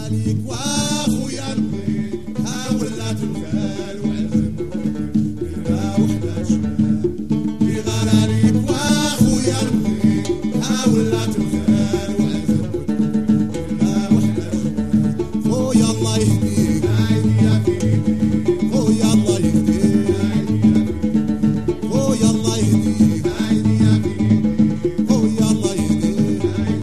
غرانيك واخويا نبغيك ها ولات الخال وعزم كلنا وحدة شباب في غرانيك واخويا نبغيك ها ولات الخال وعزم كلنا وحدة شباب خويا الله يهديك عيني يا فيك خويا الله يهديك خويا الله يهديك عيني يا فيك خويا الله يهديك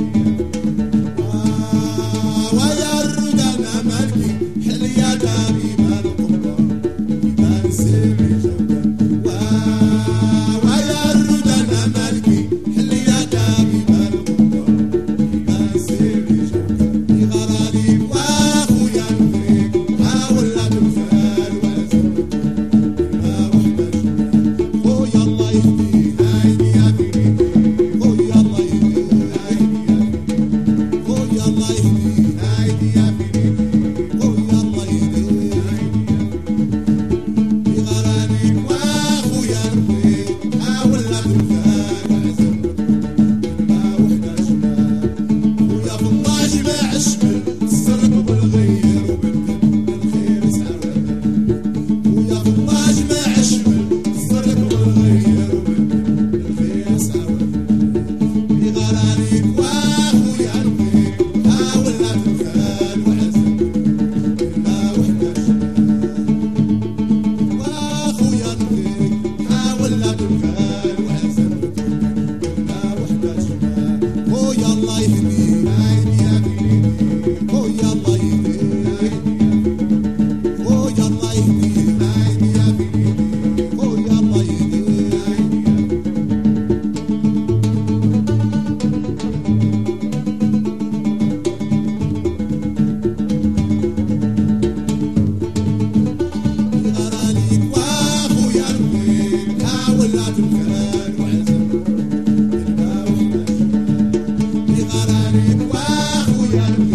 ويا الرد انا مالكي حليا داري بالقبه يبان سيري جوده ويا الرد انا مالكي حليا داري بالقبه يبان سيري جوده في غرانيك واخويا نبغيك ها ولات الخال وعزمك كلنا وحده شباب خويا الله يهديك عيني يا فيك خويا الله يهديك عيني يا فيك خويا الله يهديك عيني يا فيك خويا الله يهديك في غرانيك واخويا نبغيك ها ولات الخال وعزمك كلنا وحده شباب خويا في الله جماع الشمل السرق بالغير وبدل الخير سعوده خويا في الله جماع الشمل السرق بالغير وبدل الخير سعوده في غرانيك واخويا نبغيك ها ولات الخال وعزمك كلنا وحده شباب واخويا نبغيك ها ولات الخال وعزمك كلنا وحده شباب خويا الله يهديك عيني يا فيك خويا الله يهديك خويا الله يهديك عيني يا فيك خويا الله يهديك في غرانيك واخويا نبغيك ها ولات الخال وعزمك كلنا وحده شباب في غرانيك واخويا نبغيك